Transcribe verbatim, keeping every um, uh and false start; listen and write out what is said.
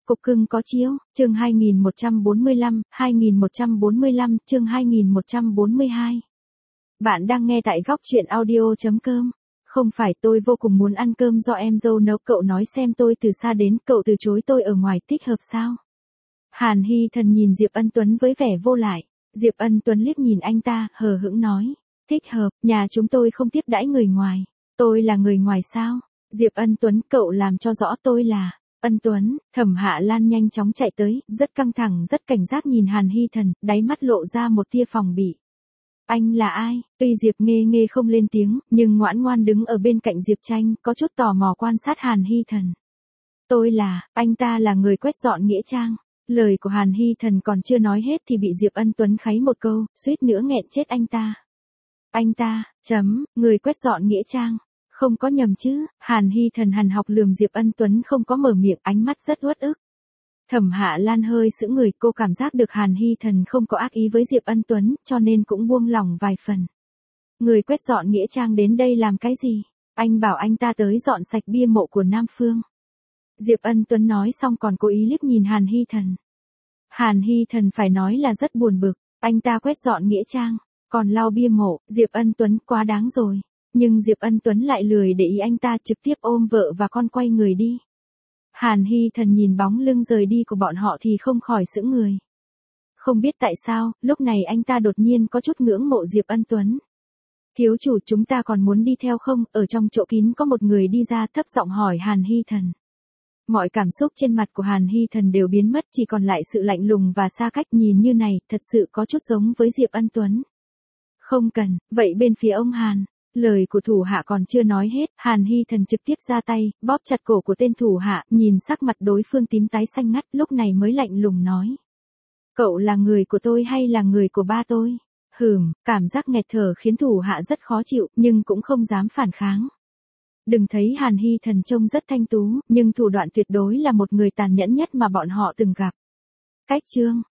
Cục cưng có chiếu, chương hai nghìn một trăm bốn mươi lăm, hai nghìn một trăm bốn mươi lăm, chương hai nghìn một trăm bốn mươi hai. Bạn đang nghe tại góc truyện audio chấm com. Không phải, tôi vô cùng muốn ăn cơm do em dâu nấu, cậu nói xem tôi từ xa đến, cậu từ chối tôi ở ngoài thích hợp sao? Hàn Hy Thần nhìn Diệp Ân Tuấn với vẻ vô lại. Diệp Ân Tuấn liếc nhìn anh ta, hờ hững nói, thích hợp, nhà chúng tôi không tiếp đãi người ngoài. Tôi là người ngoài sao? Diệp Ân Tuấn, cậu làm cho rõ tôi là Ân Tuấn. Thẩm Hạ Lan nhanh chóng chạy tới, rất căng thẳng rất cảnh giác nhìn Hàn Hy Thần, đáy mắt lộ ra một tia phòng bị. Anh là ai? Tuy Diệp Nghê Nghê không lên tiếng, nhưng ngoãn ngoan đứng ở bên cạnh Diệp Tranh, có chút tò mò quan sát Hàn Hy Thần. Tôi là, anh ta là người quét dọn nghĩa trang. Lời của Hàn Hy Thần còn chưa nói hết thì bị Diệp Ân Tuấn kháy một câu, suýt nữa nghẹn chết anh ta. Anh ta, chấm, người quét dọn nghĩa trang. Không có nhầm chứ? Hàn Hy Thần hằn học lườm Diệp Ân Tuấn không có mở miệng, ánh mắt rất uất ức. Thẩm Hạ Lan hơi sững người, cô cảm giác được Hàn Hy Thần không có ác ý với Diệp Ân Tuấn, cho nên cũng buông lỏng vài phần. Người quét dọn nghĩa trang đến đây làm cái gì? Anh bảo anh ta tới dọn sạch bia mộ của Nam Phương. Diệp Ân Tuấn nói xong còn cố ý liếc nhìn Hàn Hy Thần. Hàn Hy Thần phải nói là rất buồn bực, anh ta quét dọn nghĩa trang, còn lau bia mộ, Diệp Ân Tuấn quá đáng rồi. Nhưng Diệp Ân Tuấn lại lười để ý anh ta, trực tiếp ôm vợ và con quay người đi. Hàn Hy Thần nhìn bóng lưng rời đi của bọn họ thì không khỏi sững người. Không biết tại sao, lúc này anh ta đột nhiên có chút ngưỡng mộ Diệp Ân Tuấn. Thiếu chủ, chúng ta còn muốn đi theo không? Ở trong chỗ kín có một người đi ra, thấp giọng hỏi Hàn Hy Thần. Mọi cảm xúc trên mặt của Hàn Hy Thần đều biến mất, chỉ còn lại sự lạnh lùng và xa cách. Nhìn như này, thật sự có chút giống với Diệp Ân Tuấn. Không cần, vậy bên phía ông Hàn. Lời của thủ hạ còn chưa nói hết, Hàn Hy Thần trực tiếp ra tay, bóp chặt cổ của tên thủ hạ, nhìn sắc mặt đối phương tím tái xanh ngắt, lúc này mới lạnh lùng nói. Cậu là người của tôi hay là người của ba tôi? Hừm, cảm giác nghẹt thở khiến thủ hạ rất khó chịu, nhưng cũng không dám phản kháng. Đừng thấy Hàn Hy Thần trông rất thanh tú, nhưng thủ đoạn tuyệt đối là một người tàn nhẫn nhất mà bọn họ từng gặp. Cách chương,